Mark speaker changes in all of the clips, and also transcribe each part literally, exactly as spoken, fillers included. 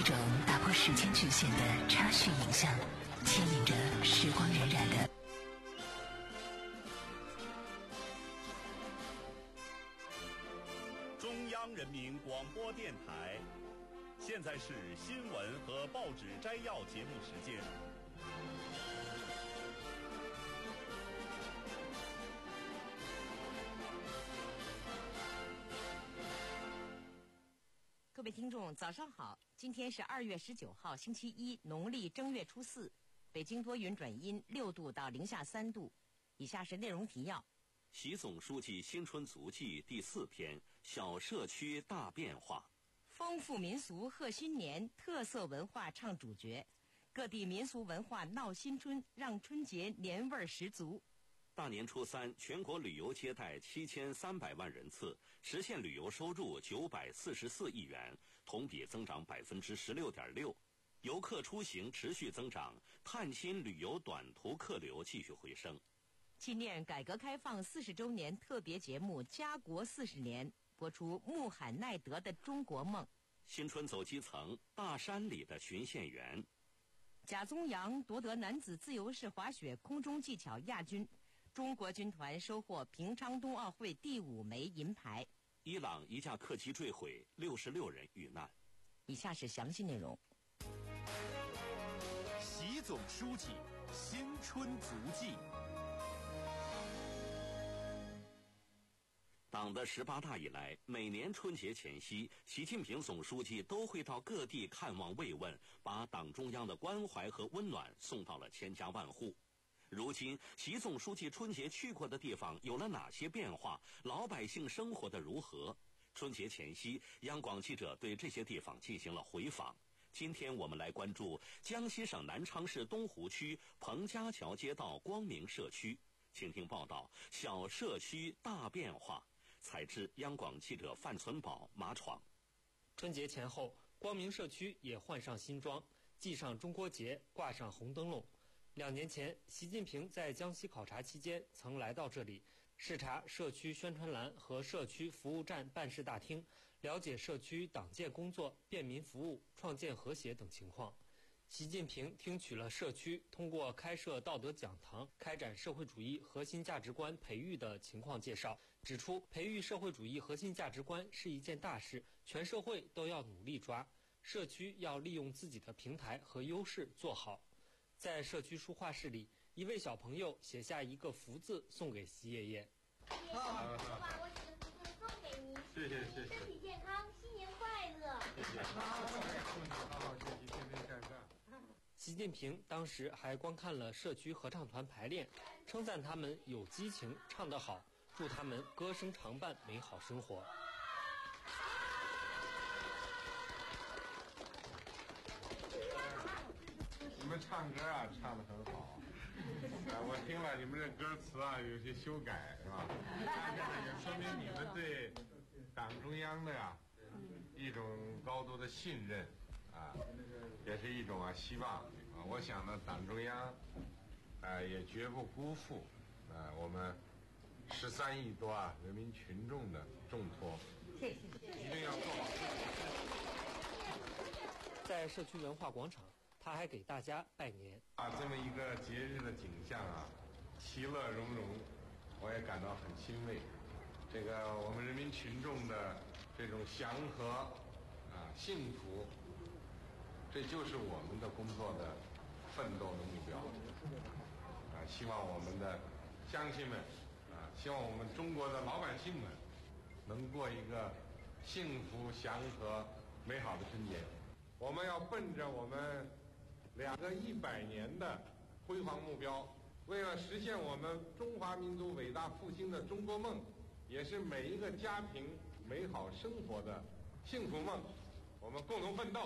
Speaker 1: 种打破时间局限的插叙影像，牵引着时光荏苒的
Speaker 2: 中央人民广播电台。现在是新闻和报纸摘要节目时间。
Speaker 3: 各位听众，早上好！今天是二月十九号，星期一，农历正月初四。北京多云转阴，六度到零下三度。以下是内容提要：
Speaker 4: 习总书记新春足迹第四篇：小社区大变化。
Speaker 3: 丰富民俗贺新年，特色文化唱主角。各地民俗文化闹新春，让春节年味儿十足。
Speaker 4: 大年初三，全国旅游接待七千三百万人次，实现旅游收入九百四十四亿元，同比增长百分之十六点六。游客出行持续增长，探亲旅游短途客流继续回升。
Speaker 3: 纪念改革开放四十周年特别节目《家国四十年》播出穆罕奈德的中国梦。
Speaker 4: 新春走基层，大山里的巡线员。
Speaker 3: 贾宗洋夺得男子自由式滑雪空中技巧亚军。中国军团收获平昌冬奥会第五枚银牌。
Speaker 4: 伊朗一架客机坠毁，六十六人遇难。
Speaker 3: 以下是详细内容。
Speaker 2: 习总书记新春足迹。
Speaker 4: 党的十八大以来，每年春节前夕，习近平总书记都会到各地看望慰问，把党中央的关怀和温暖送到了千家万户。如今，习总书记春节去过的地方有了哪些变化？老百姓生活的如何？春节前夕，央广记者对这些地方进行了回访。今天我们来关注江西省南昌市东湖区彭家桥街道光明社区，请听报道：小社区大变化。采制央广记者范存宝、马闯。
Speaker 5: 春节前后，光明社区也换上新装，系上中国结，挂上红灯笼。两年前，习近平在江西考察期间曾来到这里，视察社区宣传栏和社区服务站办事大厅，了解社区党建工作、便民服务、创建和谐等情况。习近平听取了社区通过开设道德讲堂、开展社会主义核心价值观培育的情况介绍，指出培育社会主义核心价值观是一件大事，全社会都要努力抓，社区要利用自己的平台和优势做好。在社区书画室里，一位小朋友写下一个福字送给习爷爷。
Speaker 6: 爷爷，我把我写的福字送给您，
Speaker 7: 谢谢谢谢，
Speaker 6: 身体健康，新年快乐。
Speaker 7: 谢谢，祝你好好学习，天天向上。
Speaker 5: 习近平当时还观看了社区合唱团排练，称赞他们有激情，唱得好，祝他们歌声常伴，美好生活。
Speaker 7: 你们唱歌啊，唱得很好。啊，我听了你们这歌词啊，有些修改，是吧？也说明你们对党中央的呀、啊、一种高度的信任啊，也是一种啊希望啊。我想呢，党中央啊也绝不辜负啊我们十三亿多啊人民群众的重托。
Speaker 3: 谢谢，
Speaker 7: 一定要做好自己。
Speaker 5: 在社区文化广场，他还给大家拜年
Speaker 7: 啊，这么一个节日的景象啊，其乐融融，我也感到很欣慰。这个我们人民群众的这种祥和啊、幸福，这就是我们的工作的奋斗的目标。啊，希望我们的乡亲们啊，希望我们中国的老百姓们能过一个幸福、祥和、美好的春节。我们要奔着我们两个一百年的辉煌目标，为了实现我们中华民族伟大复兴的中国梦，也是每一个家庭美好生活的幸福梦，我们共同奋斗。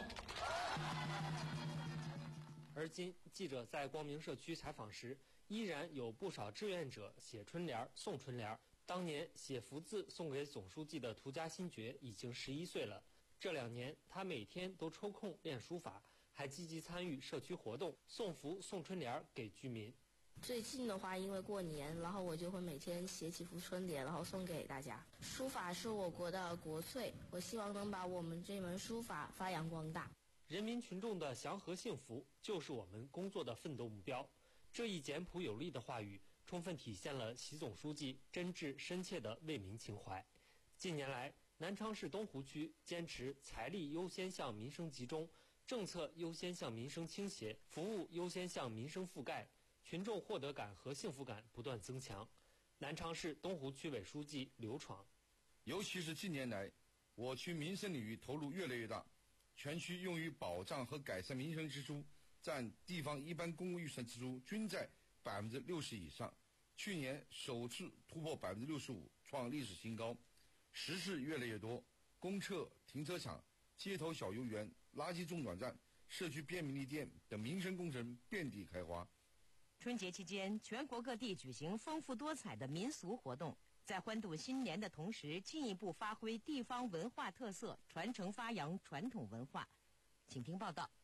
Speaker 5: 而今，记者在光明社区采访时，依然有不少志愿者写春联、送春联。当年写福字送给总书记的涂家新觉已经十一岁了。这两年，他每天都抽空练书法，还积极参与社区活动，送福送春联给居民。
Speaker 8: 最近的话，因为过年，然后我就会每天写几幅春联，然后送给大家。书法是我国的国粹，我希望能把我们这门书法发扬光大。
Speaker 5: 人民群众的祥和幸福就是我们工作的奋斗目标。这一简朴有力的话语，充分体现了习总书记真挚深切的为民情怀。近年来，南昌市东湖区坚持财力优先向民生集中，政策优先向民生倾斜，服务优先向民生覆盖，群众获得感和幸福感不断增强。南昌市东湖区委书记刘闯，
Speaker 9: 尤其是近年来，我区民生领域投入越来越大，全区用于保障和改善民生支出占地方一般公共预算支出均在百分之六十以上，去年首次突破百分之六十五，创历史新高。实事越来越多，公厕、停车场、街头小游园、垃圾中转站、社区便利店等民生工程遍地开花。
Speaker 3: 春节期间，全国各地举行丰富多彩的民俗活动，在欢度新年的同时，进一步发挥地方文化特色，传承发扬传统文化。请听报道。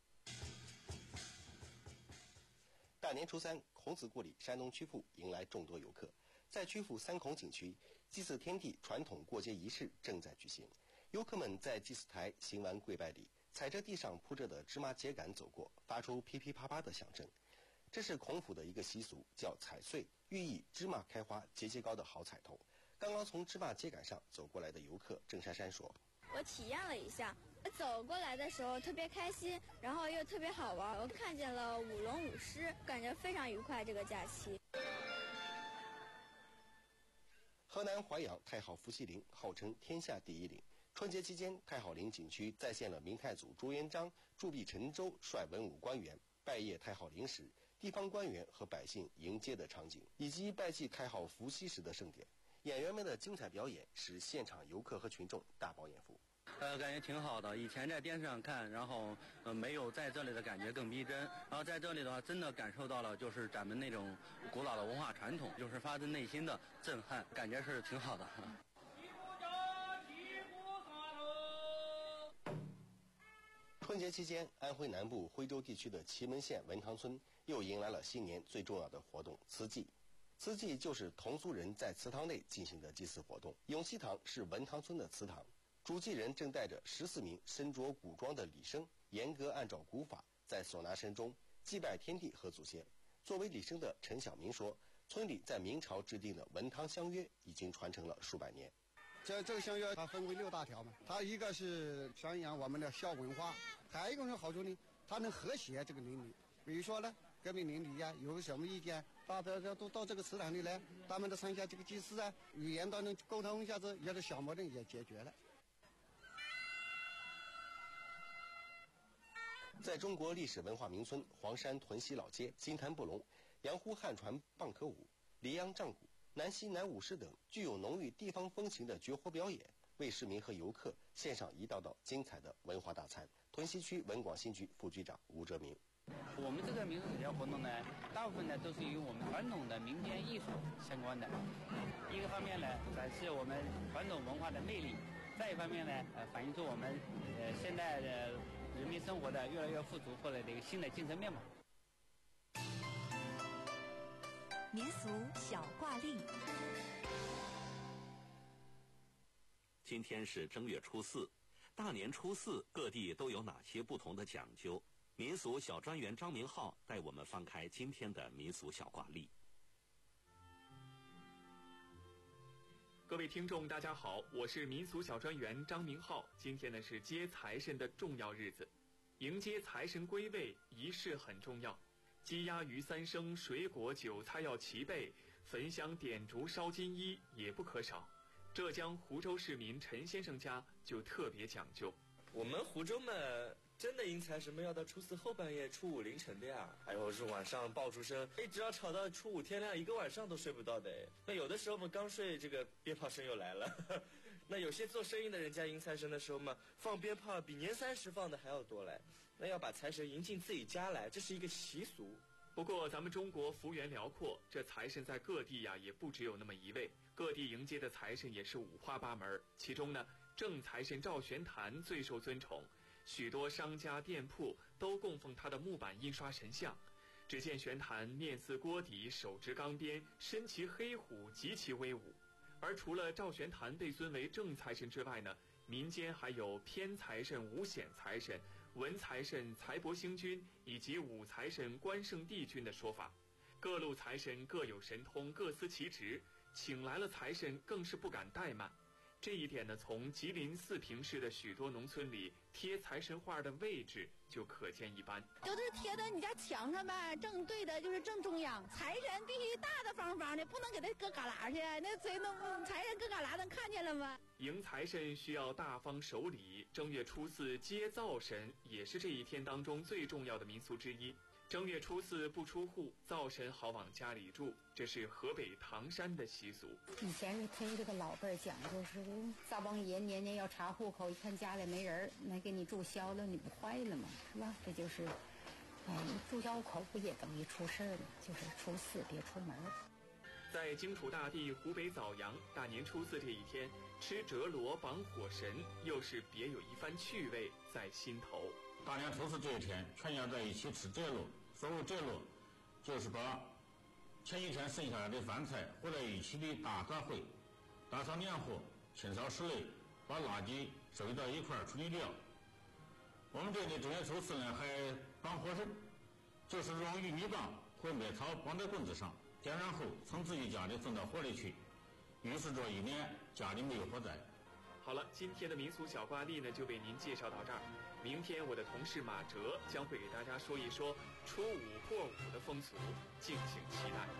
Speaker 10: 大年初三，孔子故里山东曲阜迎来众多游客。在曲阜三孔景区，祭祀天地传统过节仪式正在举行。游客们在祭祀台行完跪拜礼，踩着地上铺着的芝麻秸秆走过，发出噼噼啪啪的响声。这是孔府的一个习俗，叫踩穗，寓意芝麻开花节节高的好彩头。刚刚从芝麻秸秆上走过来的游客郑珊珊说：“
Speaker 11: 我体验了一下，走过来的时候特别开心，然后又特别好玩。我看见了舞龙舞狮，感觉非常愉快。这个假期。”
Speaker 10: 河南淮阳太好伏羲陵号称天下第一陵。春节期间，太好陵景区再现了明太祖朱元璋铸币沉舟率文武官员拜谒太好陵时，地方官员和百姓迎接的场景，以及拜祭太好伏羲时的盛典。演员们的精彩表演使现场游客和群众大饱眼福。
Speaker 12: 呃，感觉挺好的。以前在电视上看，然后呃没有在这里的感觉更逼真。然后在这里的话，真的感受到了就是咱们那种古老的文化传统，就是发自内心的震撼，感觉是挺好的。
Speaker 10: 春节期间，安徽南部徽州地区的祁门县文塘村又迎来了新年最重要的活动——祠祭。祠祭就是同族人在祠堂内进行的祭祀活动。永熙堂是文塘村的祠堂，主祭人正带着十四名身着古装的礼生，严格按照古法，在唢呐声中祭拜天地和祖先。作为礼生的陈晓明说，村里在明朝制定的文塘乡约已经传承了数百年。
Speaker 13: 这这个乡约它分为六大条嘛，它一个是宣扬我们的孝文化，还有一个是好处呢，它能和谐这个邻里。比如说呢，隔壁邻里呀、啊、有什么意见，大家都到这个祠堂里来，他们都参加这个祭祀啊，语言都能沟通一下子，有的小矛盾也解决了。
Speaker 10: 在中国历史文化名村黄山屯溪老街、金坛布龙、洋湖汉船蚌壳舞、黎阳战鼓、南溪南舞狮等具有浓郁地方风情的绝活表演，为市民和游客献上一道道精彩的文化大餐。屯溪区文广新局副局长吴哲明：
Speaker 14: 我们这个民俗社交活动呢，大部分呢都是与我们传统的民间艺术相关的。一个方面呢，展示我们传统文化的魅力；再一方面呢，呃，反映出我们呃现代的人民生活的越来越富足或者的一个新的精神面貌。
Speaker 1: 民俗小挂历。
Speaker 4: 今天是正月初四，大年初四各地都有哪些不同的讲究？民俗小专员张明浩带我们翻开今天的民俗小挂历。
Speaker 15: 各位听众大家好，我是民俗小专员张明浩。今天呢是接财神的重要日子，迎接财神归位仪式很重要，鸡鸭鱼三牲，水果酒菜要齐备，焚香点烛烧金衣也不可少。浙江湖州市民陈先生家就特别讲究。
Speaker 16: 我们湖州嘛，真的迎财神们要到初四后半夜、初五凌晨的呀。还有是晚上爆竹声，一直要吵到初五天亮，一个晚上都睡不到的。那有的时候我们刚睡，这个鞭炮声又来了。那有些做生意的人家迎财神的时候嘛，放鞭炮比年三十放的还要多来。那要把财神迎进自己家来，这是一个习俗。
Speaker 15: 不过咱们中国幅员辽阔，这财神在各地呀也不只有那么一位，各地迎接的财神也是五花八门。其中呢，正财神赵玄坛最受尊崇，许多商家店铺都供奉他的木板印刷神像。只见玄坛面似锅底，手执钢鞭，身骑黑虎，极其威武。而除了赵玄坛被尊为正财神之外呢，民间还有偏财神、五显财神、 文财神财帛星君以及武财神关圣帝君的说法。各路财神各有神通，各司其职，请来了财神更是不敢怠慢。这一点呢，从吉林四平市的许多农村里贴财神画的位置就可见一斑。
Speaker 17: 有的是贴在你家墙上呗，正对的就是正中央。财神必须大大方方的，不能给他搁旮旯去，那谁能财神搁旮旯能看见了吗？
Speaker 15: 迎财神需要大方守礼，正月初四接灶神也是这一天当中最重要的民俗之一。正月初四不出户，灶神好往家里住，这是河北唐山的习俗。
Speaker 18: 以前是听这个老辈儿讲，就是灶王爷年年要查户口，一看家里没人，那给你注销了，你不坏了吗？是吧？这就是，哎，注销口不也等于出事儿吗？就是初四别出门。
Speaker 15: 在荆楚大地湖北枣阳，大年初四这一天，吃折罗绑火神，又是别有一番趣味在心头。
Speaker 19: 大年初四这一天，全家在一起吃折罗。所谓折罗，就是把前一天剩下来的饭菜和在一起的大杂烩，打扫年货，清扫室内，把垃圾收集到一块儿处理掉。我们这里正月初四呢还绑火神，就是用玉米棒或麦草绑在棍子上，点燃后从自己家里送到火里去，预示着一年家里没有火灾。
Speaker 15: 好了，今天的民俗小挂历呢就为您介绍到这儿。明天我的同事马哲将会给大家说一说初五破五的风俗，敬请期待。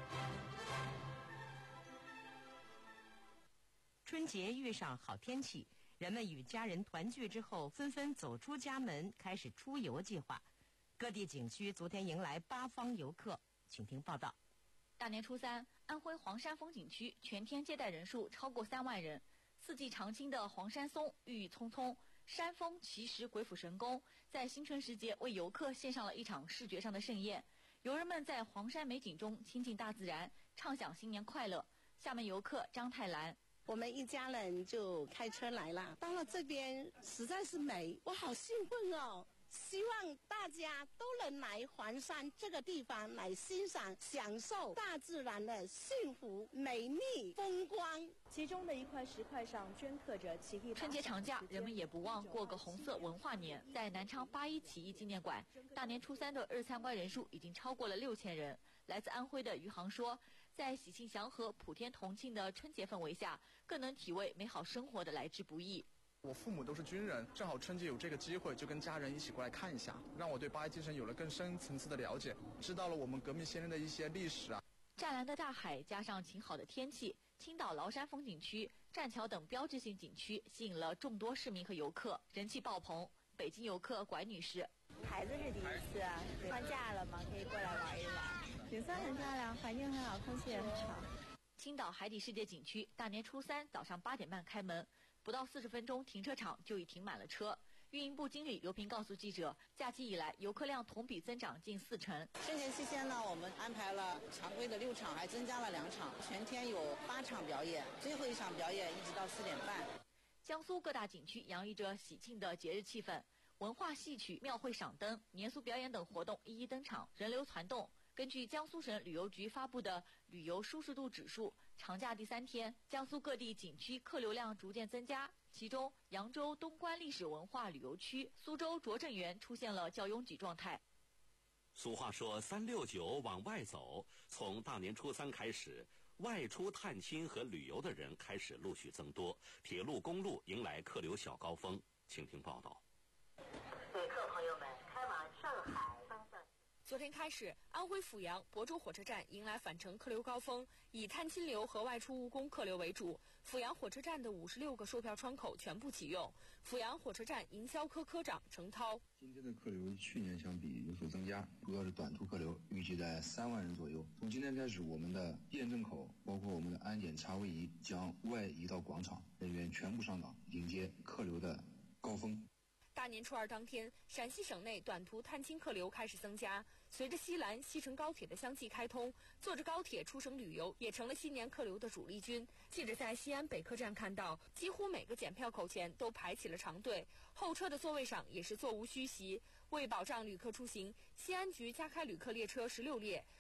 Speaker 3: 春节遇上好天气，人们与家人团聚之后，纷纷走出家门，开始出游计划。各地景区昨天迎来八方游客，请听报道。
Speaker 20: 大年初三，安徽黄山风景区全天接待人数超过三万人。四季常青的黄山松郁郁葱葱，山峰奇石鬼斧神工，在新春时节为游客献上了一场视觉上的盛宴。游人们在黄山美景中亲近大自然，畅享新年快乐。厦门游客张泰兰，
Speaker 21: 我们一家人就开车来了，到了这边实在是美，我好兴奋哦！希望大家都能来黄山这个地方来欣赏、享受大自然的幸福、美丽、风光。
Speaker 22: 其中的一块石块上镌刻着起义。
Speaker 20: 春节长假，人们也不忘过个红色文化年。在南昌八一起义纪念馆，大年初三的日参观人数已经超过了六千人。来自安徽的余杭说，在喜庆祥和、普天同庆的春节氛围下，更能体味美好生活的来之不易。
Speaker 23: 我父母都是军人，正好春节有这个机会，就跟家人一起过来看一下，让我对八一精神有了更深层次的了解，知道了我们革命先人的一些历史啊。
Speaker 20: 湛蓝的大海加上晴好的天气，青岛崂山风景区、栈桥等标志性景区吸引了众多市民和游客，人气爆棚。北京游客拐女士，
Speaker 24: 孩子是第一次啊，放假了嘛，可以过来玩一玩。景色很漂亮，环境很好，空气也很好。
Speaker 20: 青岛海底世界景区大年初三早上八点半开门。不到四十分钟，停车场就已停满了车。运营部经理刘平告诉记者，假期以来游客量同比增长近四成。
Speaker 25: 春节期间呢，我们安排了常规的六场，还增加了两场，全天有八场表演，最后一场表演一直到四点半。
Speaker 20: 江苏各大景区洋溢着喜庆的节日气氛，文化戏曲、庙会赏灯、年俗表演等活动一一登场，人流攒动。根据江苏省旅游局发布的旅游舒适度指数，长假第三天，江苏各地景区客流量逐渐增加，其中扬州东关历史文化旅游区、苏州拙政园出现了较拥挤状态。
Speaker 4: 俗话说三六九往外走，从大年初三开始，外出探亲和旅游的人开始陆续增多，铁路、公路迎来客流小高峰。请听报道。
Speaker 26: 旅客朋友们，开往上海方向。
Speaker 27: 昨天开始，安徽阜阳亳州火车站迎来返程客流高峰，以探亲流和外出务工客流为主。阜阳火车站的五十六个售票窗口全部启用。阜阳火车站营销科科长程涛：
Speaker 28: 今天的客流与去年相比有所增加，主要是短途客流，预计在三万人左右。从今天开始，我们的验证口，包括我们的安检查位仪将外移到广场，人员全部上岗，迎接客流的高峰。
Speaker 27: 大年初二当天，陕西省内短途探亲客流开始增加。随着西兰、西成高铁的相继开通，坐着高铁出省旅游也成了新年客流的主力军。记者在西安北客站看到，几乎每个检票口前都排起了长队，候车的座位上也是座无虚席。为保障旅客出行，西安局加开旅客列车十六列，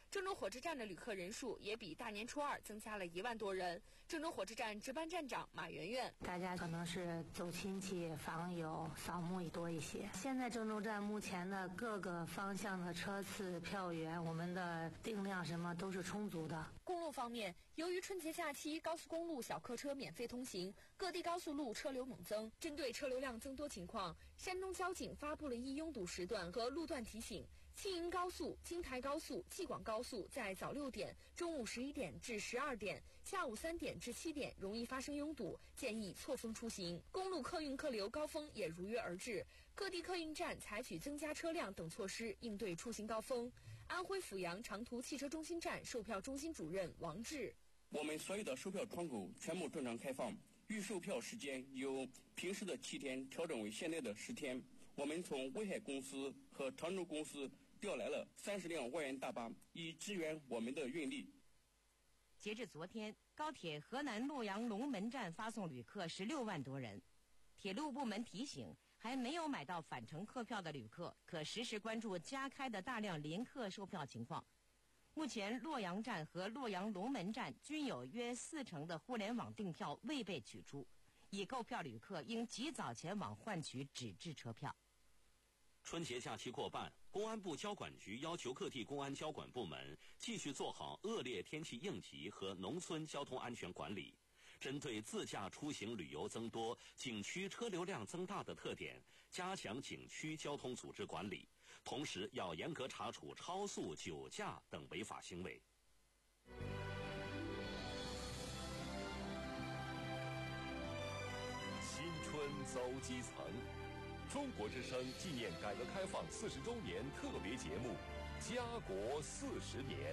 Speaker 27: 郑州火车站的旅客人数也比大年初二增加了一万多人。郑州火车站值班站长马媛媛：
Speaker 2: 大家可能是走亲戚、访友、扫墓也多一些。现在郑州站目前的各个方向的车次、票源，我们的定量什么都是充足的。
Speaker 27: 公路方面，由于春节假期高速公路小客车免费通行，各地高速路车流猛增。针对车流量增多情况，山东交警发布了易拥堵时段和路段提醒。青银高速、京台高速、济广高速在早六点、中午十一点至十二点、下午三点至七点容易发生拥堵，建议错峰出行。公路客运客流高峰也如约而至，各地客运站采取增加车辆等措施应对出行高峰。安徽阜阳长途汽车中心站售票中心主任王志：
Speaker 5: 我们所有的售票窗口全部正常开放，预售票时间由平时的七天调整为现在的十天。我们从威海公司和常州公司调来了三十辆万元大巴，以支援我们的运力。
Speaker 3: 截至昨天，高铁河南洛阳龙门站发送旅客十六万多人。铁路部门提醒，还没有买到返程客票的旅客，可实时关注加开的大量临客售票情况。目前，洛阳站和洛阳龙门站均有约四成的互联网订票未被取出，已购票旅客应及早前往换取纸质车票。
Speaker 4: 春节假期过半，公安部交管局要求各地公安交管部门继续做好恶劣天气应急和农村交通安全管理。针对自驾出行旅游增多、景区车流量增大的特点，加强景区交通组织管理，同时要严格查处超速、酒驾等违法行为。
Speaker 6: 新春走基层，中国之声纪念改革开放四十周年特别节目《家国四十年》。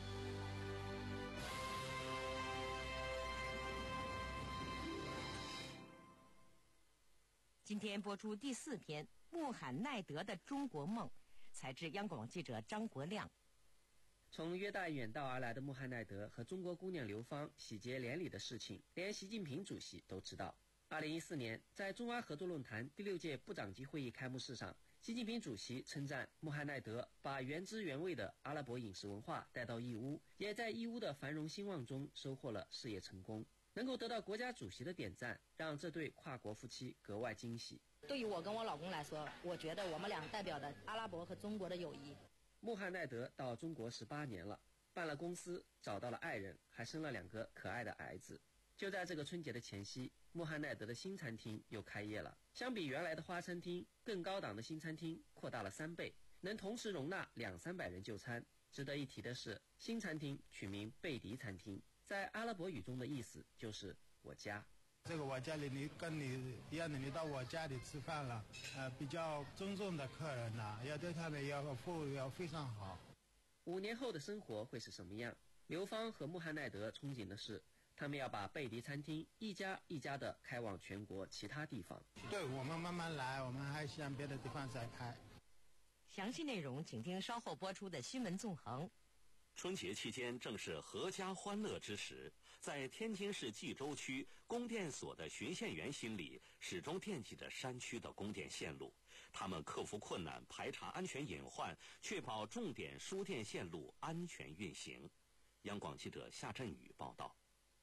Speaker 3: 今天播出第四篇《穆罕奈德的中国梦》，采自央广记者张国亮。
Speaker 7: 从约旦远道而来的穆罕奈德和中国姑娘刘芳喜结连理的事情，连习近平主席都知道。二零一四年，在中阿合作论坛第六届部长级会议开幕式上，习近平主席称赞穆罕奈德把原汁原味的阿拉伯饮食文化带到义乌，也在义乌的繁荣兴旺中收获了事业成功。能够得到国家主席的点赞，让这对跨国夫妻格外惊喜。
Speaker 8: 对于我跟我老公来说，我觉得我们俩代表的阿拉伯和中国的友谊。
Speaker 7: 穆罕奈德到中国十八年了，办了公司，找到了爱人，还生了两个可爱的儿子。就在这个春节的前夕，穆罕奈德的新餐厅又开业了。相比原来的花餐厅，更高档的新餐厅扩大了三倍，能同时容纳两三百人就餐。值得一提的是，新餐厅取名贝迪餐厅，在阿拉伯语中的意思就是我家。
Speaker 9: 这个我家里你跟你一样的，你到我家里吃饭了，呃，比较尊重的客人呐、啊，要对他们要服务要非常好。
Speaker 7: 五年后的生活会是什么样？刘芳和穆罕奈德憧憬的是，他们要把贝迪餐厅一家一家的开往全国其他地方。
Speaker 9: 对，我们慢慢来，我们还向别的地方再开。
Speaker 3: 详细内容请听稍后播出的新闻纵横。
Speaker 4: 春节期间正是阖家欢乐之时，在天津市蓟州区供电所的巡线员心里，始终惦记着山区的供电线路。他们克服困难，排查安全隐患，确保重点输电线路安全运行。央广记者夏振宇报道。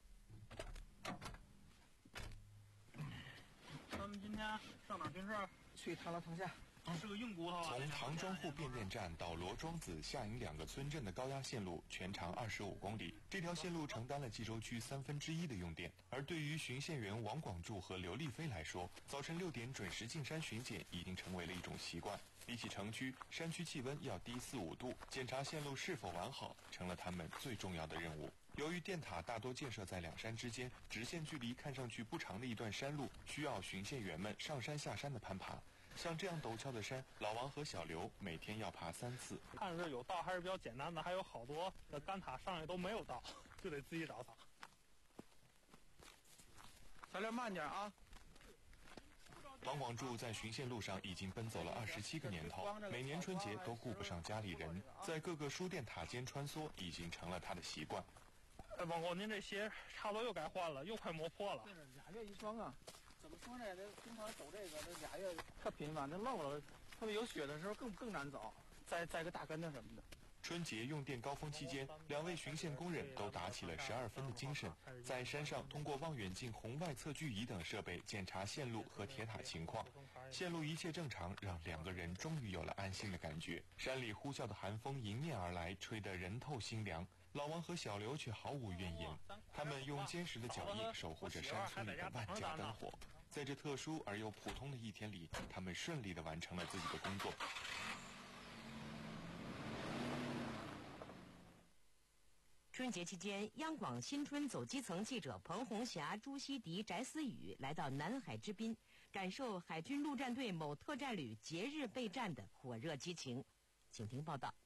Speaker 11: 他们今天上哪巡视？
Speaker 12: 去唐楼塘下。
Speaker 11: 是个硬骨头。
Speaker 29: 从唐庄户变电站到罗庄子、下营两个村镇的高压线路，全长二十五公里。这条线路承担了蓟州区三分之一的用电。而对于巡线员王广柱和刘丽飞来说，早晨六点准时进山巡检已经成为了一种习惯。比起城区，山区气温要低四五度，检查线路是否完好，成了他们最重要的任务。由于电塔大多建设在两山之间，直线距离看上去不长的一段山路，需要巡线员们上山下山的攀爬。像这样陡峭的山，老王和小刘每天要爬三次。
Speaker 11: 看着有道还是比较简单的，还有好多的干塔上去都没有道，就得自己找道。
Speaker 12: 小刘慢点啊！
Speaker 29: 王广柱在巡线路上已经奔走了二十七个年头，每年春节都顾不上家里人，在各个输电塔间穿梭已经成了他的习惯。
Speaker 11: 哎，王哥，您这鞋差不多又该换了，又快磨破了。
Speaker 12: 俩月一双啊。怎么说呢？这经常走这个，这俩月特频繁，这漏了，特别有雪的时候更更难走。
Speaker 11: 再再个大跟头什么的。
Speaker 29: 春节用电高峰期间，两位巡线工人都打起了十二分的精神，在山上通过望远镜、红外测距仪等设备检查线路和铁塔情况。线路一切正常，让两个人终于有了安心的感觉。山里呼啸的寒风迎面而来，吹得人透心凉。老王和小刘却毫无怨言，他们用坚实的脚印守护着山村里的万家灯火。在这特殊而又普通的一天里，他们顺利地完成了自己的工作。
Speaker 3: 春节期间，央广新春走基层记者彭红霞、朱希迪、翟思雨来到南海之滨，感受海军陆战队某特战旅节日备战的火热激情。请听报道。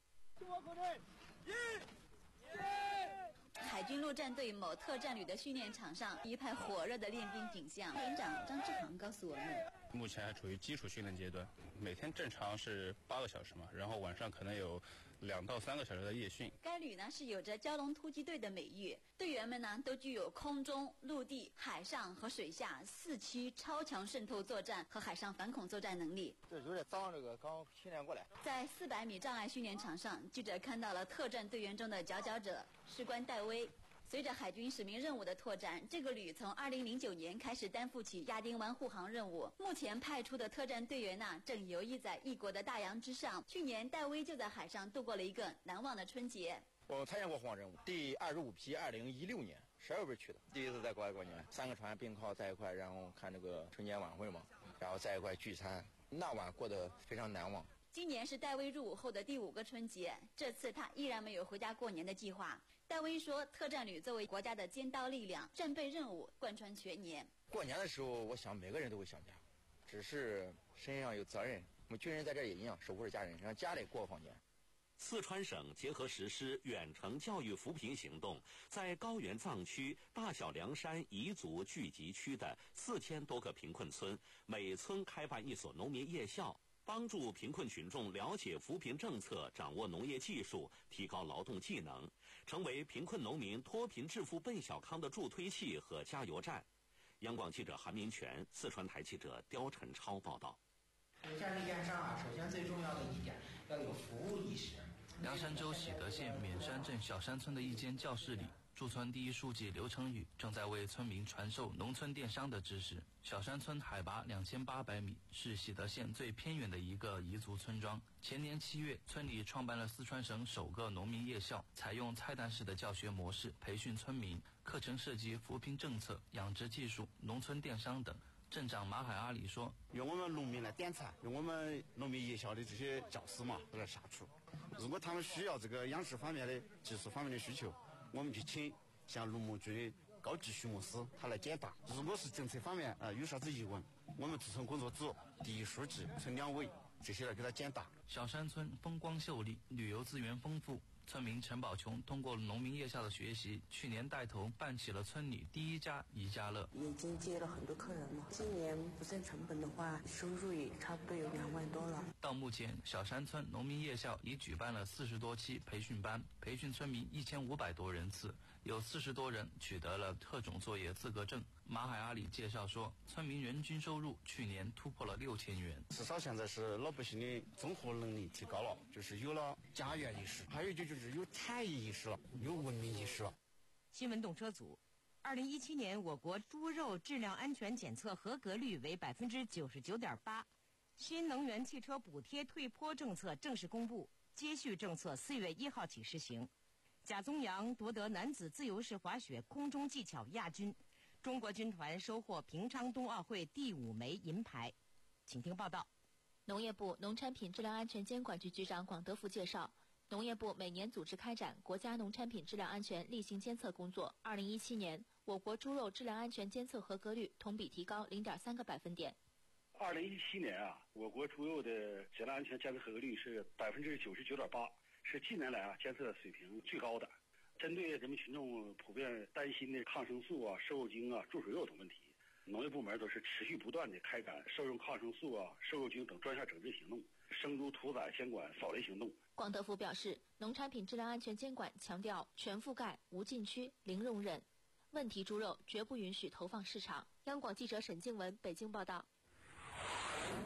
Speaker 1: 海军陆战队某特战旅的训练场上，一派火热的练兵景象。连长张志航告诉我们，
Speaker 10: 目前还处于基础训练阶段，每天正常是八个小时嘛，然后晚上可能有两到三个小时的夜训。
Speaker 1: 该旅呢是有着蛟龙突击队的美誉，队员们呢都具有空中、陆地、海上和水下四区超强渗透作战和海上反恐作战能力。
Speaker 12: 这有点脏，这个刚训练过来。
Speaker 1: 在四百米障碍训练场上，记者看到了特战队员中的佼佼者，士官戴威。随着海军使命任务的拓展，这个旅从二零零九年开始担负起亚丁湾护航任务。目前派出的特战队员呢，正游弋在异国的大洋之上。去年戴威就在海上度过了一个难忘的春节。
Speaker 12: 我参加过护航任务，第二十五批，二零一六年十二月去的，第一次在国外过年，三个船并靠在一块，然后看这个春节晚会嘛，然后在一块聚餐，那晚过得非常难忘。
Speaker 1: 今年是戴威入伍后的第五个春节，这次他依然没有回家过年的计划。戴威说，特战旅作为国家的尖刀力量，战备任务贯穿全年。
Speaker 12: 过年的时候，我想每个人都会想家，只是身上有责任。我们军人在这也一样，守护着家人，让家里过好年。
Speaker 4: 四川省结合实施远程教育扶贫行动，在高原藏区大小凉山彝族聚集区的四千多个贫困村，每村开办一所农民夜校，帮助贫困群众了解扶贫政策，掌握农业技术，提高劳动技能，成为贫困农民脱贫致富奔小康的助推器和加油站。央广记者韩民权，四川台记者刁晨超报道。
Speaker 13: 在力量上啊，首先最重要的一点要有服务意识。
Speaker 14: 凉山州喜德县冕山镇小山村的一间教室里，驻村第一书记刘成宇正在为村民传授农村电商的知识。小山村海拔两千八百米，是喜德县最偏远的一个彝族村庄。前年七月，村里创办了四川省首个农民夜校，采用菜单式的教学模式培训村民，课程涉及扶贫政策、养殖技术、农村电商等。镇长马海阿里说，
Speaker 15: 用我们农民来点菜，用我们农民夜校的这些教师嘛都来下厨。如果他们需要这个养殖方面的技术方面的需求，我们就请像农牧局的高级畜牧师他来解答。如果是政策方面呃有啥子疑问，我们驻村工作组第一书记、村两委这些来给他解答。
Speaker 14: 小山村风光秀丽，旅游资源丰富。村民陈宝琼通过农民夜校的学习，去年带头办起了村里第一家宜家乐。
Speaker 16: 已经接了很多客人了，今年不算成本的话，收入也差不多有两万多了。
Speaker 14: 到目前，小山村农民夜校已举办了四十多期培训班，培训村民一千五百多人次，有四十多人取得了特种作业资格证。马海阿里介绍说，村民人均收入去年突破了六千元。
Speaker 15: 至少现在是老百姓的综合能力提高了，就是有了家园意识，还有就就是有产业意识了，有文明意识了。
Speaker 3: 新闻动车组，二零一七年我国猪肉质量安全检测合格率为百分之九十九点八。新能源汽车补贴退坡政策正式公布，接续政策四月一号起实行。贾宗洋夺得男子自由式滑雪空中技巧亚军。中国军团收获平昌冬奥会第五枚银牌。请听报道。
Speaker 27: 农业部农产品质量安全监管局局长广德福介绍，农业部每年组织开展国家农产品质量安全例行监测工作。二零一七年，我国猪肉质量安全监测合格率同比提高零点三个百分点。
Speaker 17: 二零一七年啊，我国猪肉的质量安全监测合格率是百分之九十九点八，是近年来啊监测水平最高的。针对人民群众普遍担心的抗生素啊、瘦肉精啊、注水肉等问题，农业部门都是持续不断的开展兽用抗生素啊、瘦肉精等专项整治行动，生猪屠宰监管扫雷行动。
Speaker 27: 广德福表示，农产品质量安全监管强调全覆盖、无禁区、零容忍，问题猪肉绝不允许投放市场。央广记者沈静文北京报道。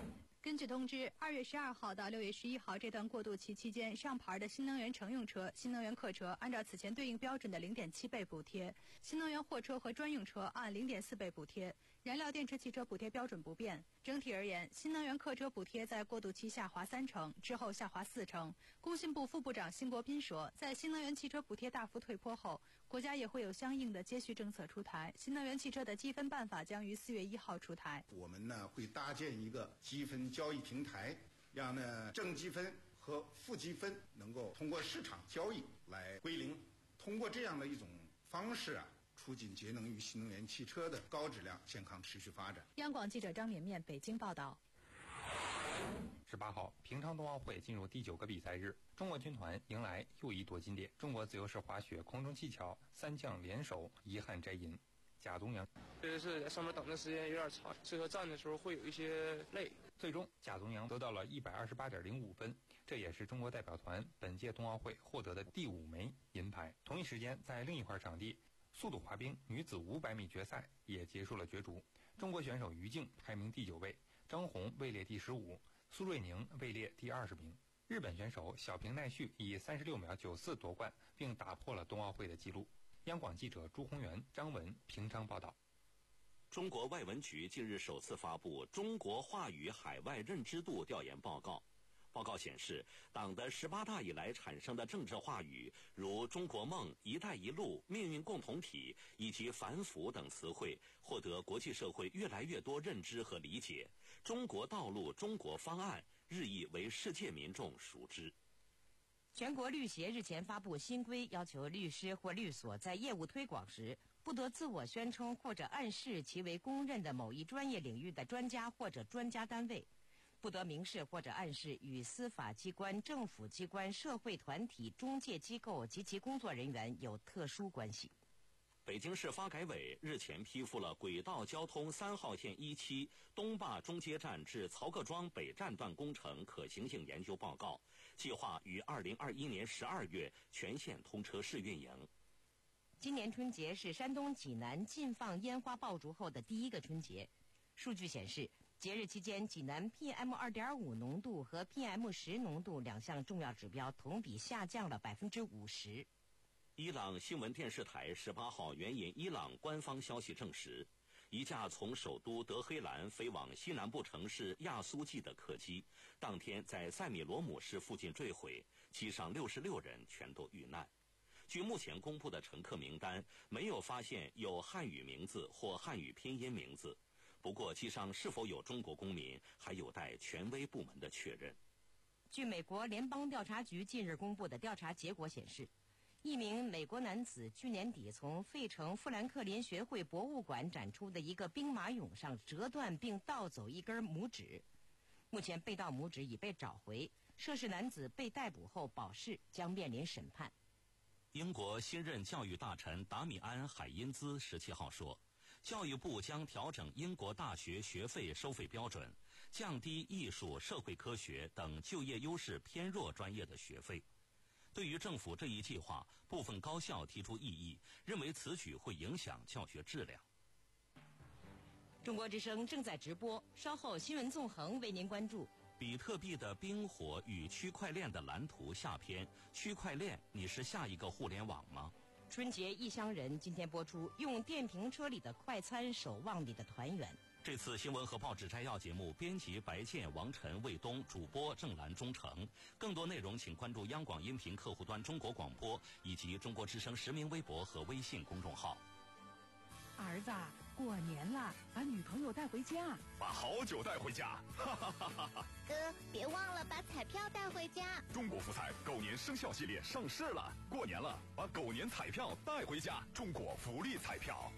Speaker 18: 根据通知，二月十二号到六月十一号这段过渡期期间，上牌的新能源乘用车、新能源客车按照此前对应标准的零点七倍补贴，新能源货车和专用车按零点四倍补贴，燃料电池汽车补贴标准不变。整体而言，新能源客车补贴在过渡期下滑三成，之后下滑四成。工信部副部长辛国斌说，在新能源汽车补贴大幅退坡后，国家也会有相应的接续政策出台。新能源汽车的积分办法将于四月一号出台。
Speaker 19: 我们呢会搭建一个积分交易平台，让呢正积分和负积分能够通过市场交易来归零。通过这样的一种方式啊，促进节能与新能源汽车的高质量健康持续发展。
Speaker 18: 央广记者张绵绵北京报道。
Speaker 20: 十八号，平昌冬奥会进入第九个比赛日，中国军团迎来又一夺金点。中国自由式滑雪、空中气桥三将联手遗憾摘银。贾宗洋
Speaker 21: 就是在上面等的时间有点长，适合站的时候会有一些累。
Speaker 20: 最终，贾宗洋得到了一百二十八点零五分，这也是中国代表团本届冬奥会获得的第五枚银牌。同一时间，在另一块场地，速度滑冰女子五百米决赛也结束了角逐。中国选手于静排名第九位，张红位列第十五，苏瑞宁位列第二十名。日本选手小平奈绪以三十六秒九四夺冠，并打破了冬奥会的纪录。央广记者朱宏元、张文平昌报道。
Speaker 4: 中国外文局近日首次发布中国话语海外认知度调研报告。报告显示，党的十八大以来产生的政治话语，如中国梦、一带一路、命运共同体以及反腐等词汇，获得国际社会越来越多认知和理解。中国道路、中国方案日益为世界民众熟知。
Speaker 3: 全国律协日前发布新规，要求律师或律所在业务推广时，不得自我宣称或者暗示其为公认的某一专业领域的专家或者专家单位，不得明示或者暗示与司法机关、政府机关、社会团体、中介机构及其工作人员有特殊关系。
Speaker 4: 北京市发改委日前批复了轨道交通三号线一期东坝中街站至曹各庄北站段工程可行性研究报告，计划于二零二一年十二月全线通车试运营。
Speaker 3: 今年春节是山东济南禁放烟花爆竹后的第一个春节。数据显示，节日期间，济南 P M 二点五 浓度和 P M 十 浓度两项重要指标同比下降了百分之五十。
Speaker 4: 伊朗新闻电视台十八号援引伊朗官方消息证实，一架从首都德黑兰飞往西南部城市亚苏季的客机，当天在塞米罗姆市附近坠毁，机上六十六人全都遇难。据目前公布的乘客名单，没有发现有汉语名字或汉语拼音名字。不过，机上是否有中国公民，还有待权威部门的确认。
Speaker 3: 据美国联邦调查局近日公布的调查结果显示，一名美国男子去年底从费城富兰克林学会博物馆展出的一个兵马俑上折断并盗走一根拇指。目前被盗拇指已被找回，涉事男子被逮捕后保释，将面临审判。
Speaker 4: 英国新任教育大臣达米安·海因兹十七号说，教育部将调整英国大学学费收费标准，降低艺术、社会科学等就业优势偏弱专业的学费。对于政府这一计划，部分高校提出异议，认为此举会影响教学质量。
Speaker 3: 中国之声正在直播，稍后新闻纵横为您关注。
Speaker 4: 比特币的冰火与区块链的蓝图下篇，区块链，你是下一个互联网吗？
Speaker 3: 春节异乡人今天播出，用电瓶车里的快餐守望你的团圆。
Speaker 4: 这次新闻和报纸摘要节目，编辑白健、王晨、卫东，主播郑兰、钟诚。更多内容请关注央广音频客户端中国广播以及中国之声实名微博和微信公众号。
Speaker 22: 儿子，过年了，把女朋友带回家，
Speaker 6: 把好酒带回家，哈哈哈哈哈！
Speaker 23: 哥，别忘了把彩票带回家。
Speaker 6: 中国福彩狗年生肖系列上市了，过年了，把狗年彩票带回家。中国福利彩票。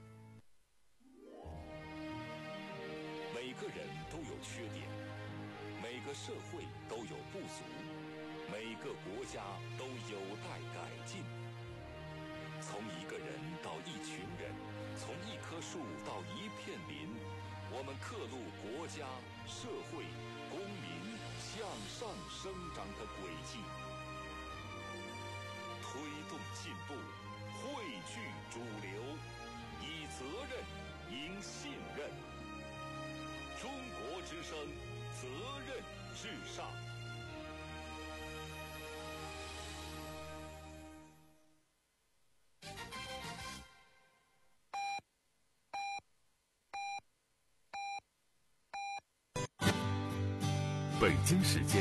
Speaker 29: 每个人都有缺点，每个社会都有不足，每个国家都有待改进。从一个人到一群人，从一棵树到一片林，我们刻录国家、社会、公民向上生长的轨迹，推动进步，汇聚主流，以责任迎信任。
Speaker 6: 中国之声，责任至上。 北京时间